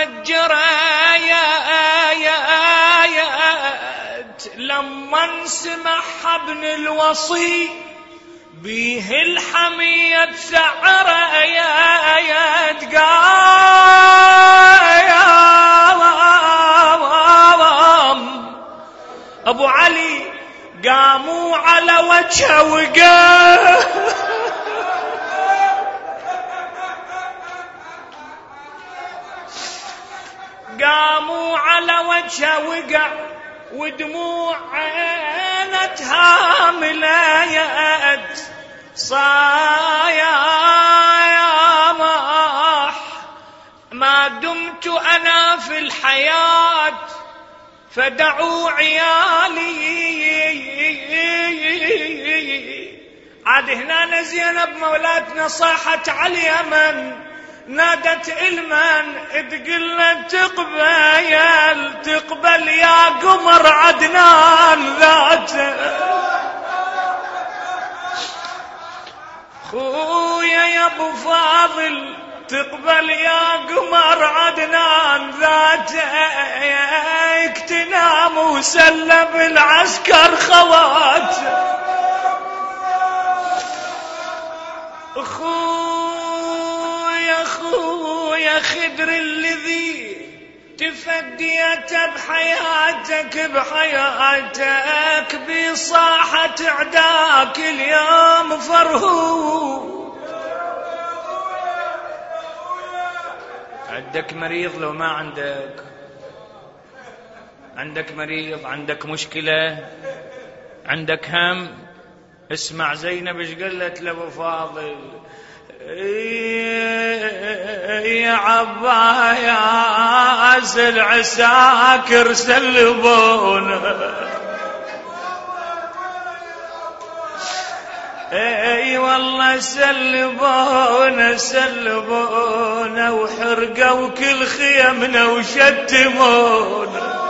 توجرايات. لما انسمح ابن الوصي بيه الحمية سعر آيات. قام أبو علي قاموا على وجهه وقا قاموا على وجهه وقع، ودموع عينتها ملايات. صايا ماح ما دمت أنا في الحياة، فدعوا عيالي. عاد هنا زينب مولاتنا صاحت على اليمن، نادت المن تقل تقبل تقبل يا قمر عدنان ذاته. خويا يا ابو فاضل تقبل يا قمر عدنان ذاته. اكتنا سلب العسكر خوات خويا خويا خدر الذي تفديت بحياتك بحياتك بصاحة عداك اليوم فرهو. عندك مريض لو ما عندك؟ عندك مريض، عندك مشكلة، عندك هم، اسمع زينب ايش قالت لابو فاضل: يا عباس العساكر سلبونا، اي والله سلبونا سلبونا وحرقوا كل خيمنا وشتمونا،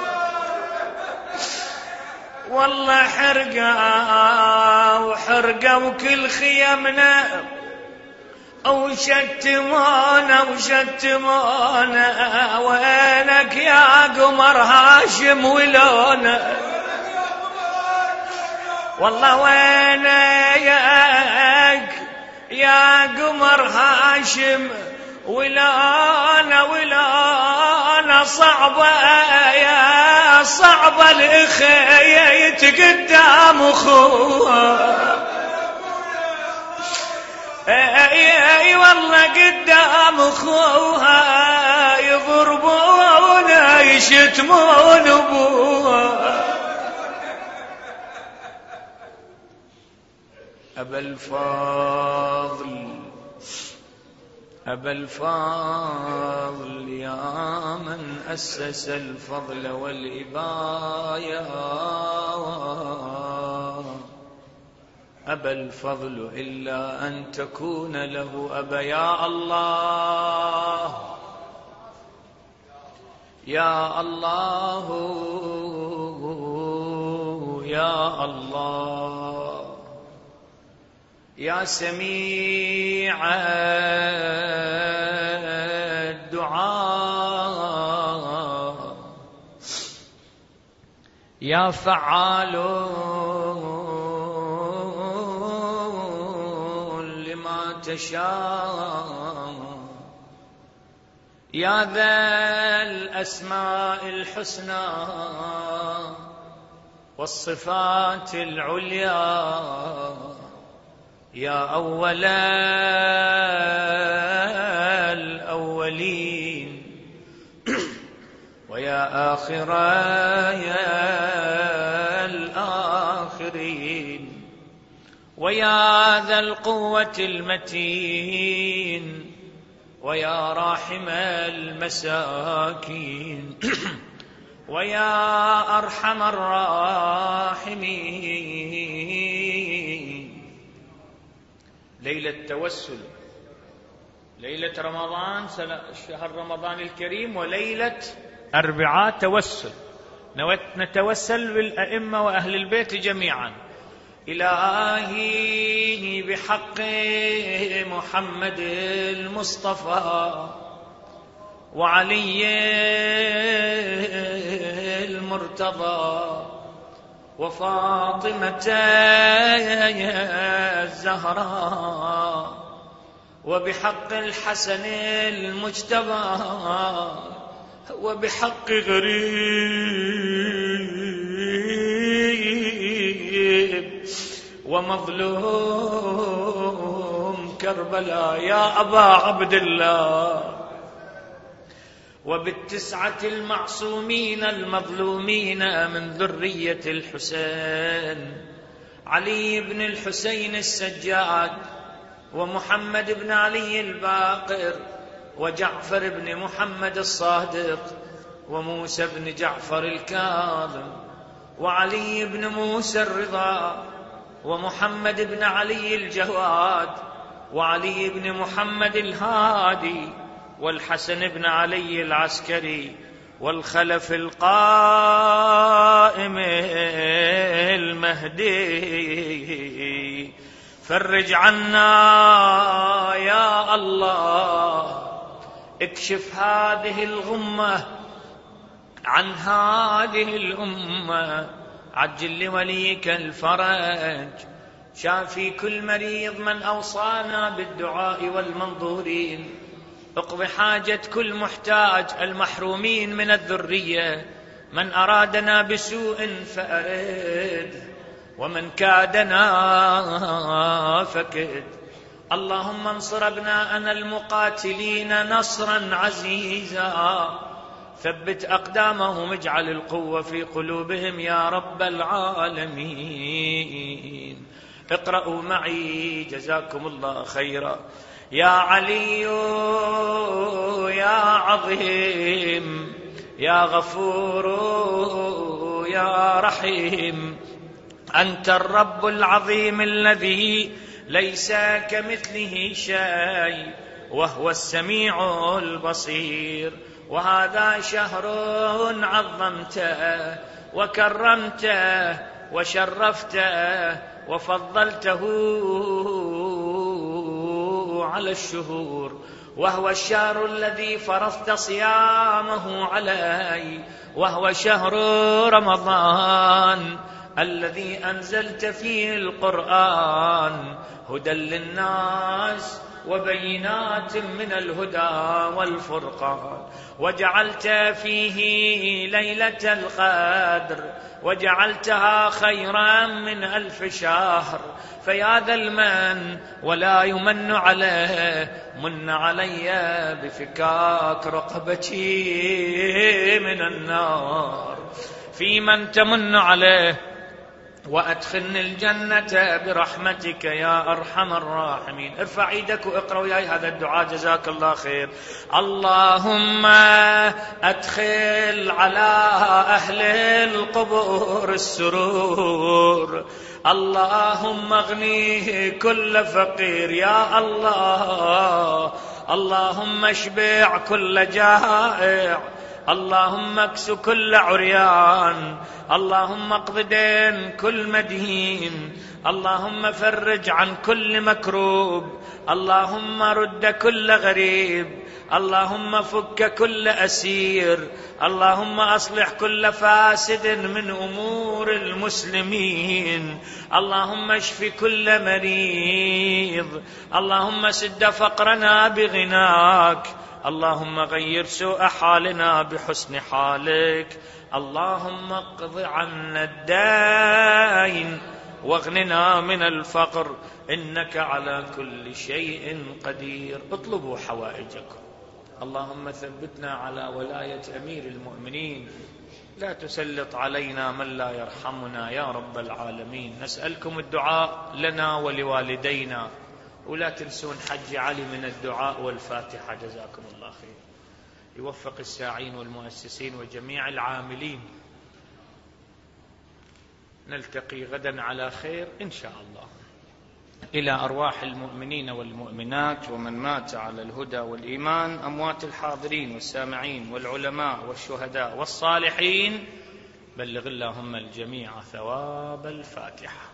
والله حرقوا وحرقوا كل خيمنا وشتمونا وشتمونا. وينك يا قمر هاشم ولونا، والله وينك يا قمر هاشم ولانا ولانا. صعبة يا صعبة الإخية يتقدم أخوها، اي والله قدام أخوها يضربونا يشتمون أبوها. أبا الفاضل أبا الفاضل يا من أسس الفضل والإباية، أبا الفضل إلا أن تكون له أبا. يا الله يا الله يا الله يا سميع الدعاء يا فعال لما تشاء يا ذا الأسماء الحسنى والصفات العليا يا أول الأولين ويا آخر الآخرين ويا ذا القوة المتين ويا راحم المساكين ويا أرحم الراحمين. ليلة توسل، ليلة رمضان، شهر رمضان الكريم، وليلة أربعاء توسل. نتوسل بالأئمة وأهل البيت جميعا. إلهي بحق محمد المصطفى وعلي المرتضى وفاطمة الزهراء وبحق الحسن المجتبى وبحق غريب ومظلوم كربلاء يا أبا عبد الله، وبالتسعة المعصومين المظلومين من ذرية الحسين: علي بن الحسين السجاد ومحمد بن علي الباقر وجعفر بن محمد الصادق وموسى بن جعفر الكاظم وعلي بن موسى الرضا ومحمد بن علي الجواد وعلي بن محمد الهادي والحسن بن علي العسكري والخلف القائم المهدي. فرج عنا يا الله، اكشف هذه الغمة عن هذه الأمة، عجل لوليك الفرج، شافي كل مريض من أوصانا بالدعاء والمنظورين، اقض حاجة كل محتاج المحرومين من الذرية، من أرادنا بسوء فأرد، ومن كادنا فكد. اللهم انصر أبناءنا المقاتلين نصرا عزيزا، ثبت أقدامهم، اجعل القوة في قلوبهم يا رب العالمين. اقرأوا معي جزاكم الله خيرا. يا علي يا عظيم يا غفور يا رحيم، أنت الرب العظيم الذي ليس كمثله شيء، وهو السميع البصير. وهذا شهر عظمته وكرمته وشرفته وفضلته على الشهور، وهو الشهر الذي فرضت صيامه علي، وهو شهر رمضان الذي أنزلت فيه القرآن هدى للناس وبينات من الهدى والفرقان، وجعلت فيه ليلة القدر وجعلتها خيرا من ألف شهر. فيا ذا المن ولا يمن عليه، من علي بفكاك رقبتي من النار. في من تمن عليه وأدخلني الجنة برحمتك يا أرحم الراحمين. ارفع ايدك واقرأ وياي هذا الدعاء جزاك الله خير. اللهم أدخل على أهل القبور السرور، اللهم اغني كل فقير يا الله، اللهم اشبع كل جائع، اللهم اكس كل عريان، اللهم اقض دين كل مدين، اللهم فرج عن كل مكروب، اللهم رد كل غريب، اللهم فك كل أسير، اللهم أصلح كل فاسد من أمور المسلمين، اللهم اشف كل مريض، اللهم سد فقرنا بغناك، اللهم غير سوء حالنا بحسن حالك، اللهم اقض عنا الدين واغننا من الفقر، إنك على كل شيء قدير. اطلبوا حوائجكم. اللهم ثبتنا على ولاية أمير المؤمنين، لا تسلط علينا من لا يرحمنا يا رب العالمين. نسألكم الدعاء لنا ولوالدينا، ولا تنسون حج علي من الدعاء والفاتحة جزاكم الله خير. يوفق الساعين والمؤسسين وجميع العاملين. نلتقي غدا على خير إن شاء الله. إلى أرواح المؤمنين والمؤمنات ومن مات على الهدى والإيمان، أموات الحاضرين والسامعين والعلماء والشهداء والصالحين، بلغ اللهم الجميع ثواب الفاتحة.